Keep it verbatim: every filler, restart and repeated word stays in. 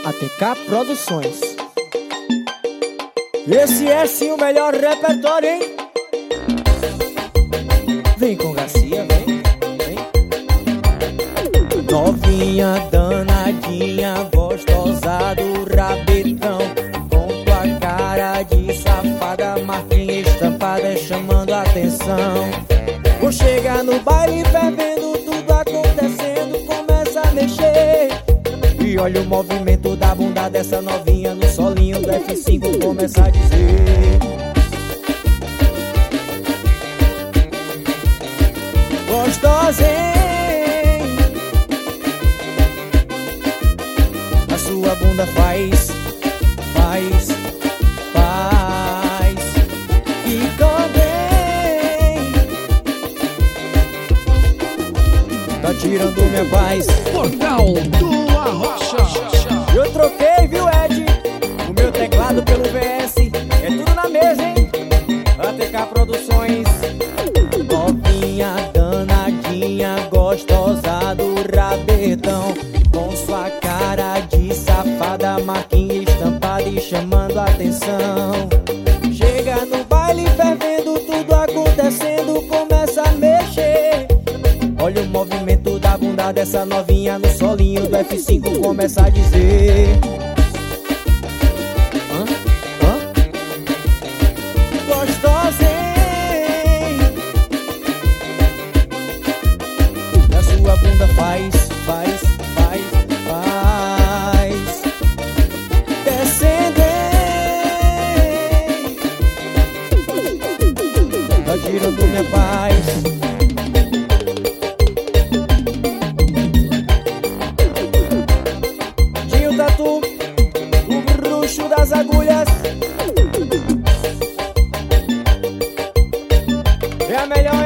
A T K Produções. Esse é sim o melhor repertório, hein? Vem com Garcia, vem, vem. Novinha, danadinha, gostosa do rabetão, com tua cara de safada, marquinha estampada chamando a atenção. Vou chegar no baile fervendo, tudo acontecendo, começa a mexer. E olha o movimento da bunda dessa novinha no solinho do F cinco, começa a dizer: gostosa, hein? A sua bunda faz, faz, faz, fica bem. Tá tirando minha paz. Portal do Arrocha. Eu troquei, viu, Ed? O meu teclado pelo V S. É tudo na mesa, hein? A T K Produções. Novinha, danadinha, gostosa do rabetão, com sua cara de safada, marquinha estampada e chamando a atenção. Chega no baile fervendo, tudo acontecendo, começa a mexer. Olha o movimento da bunda dessa novinha no solinho do F cinco, começa a dizer: hã? Hã? Gostosa, hein? E a sua bunda faz, faz, faz, faz, descendo, hein? Tá girando minha paz. Tatu, o bruxo das agulhas, é a melhor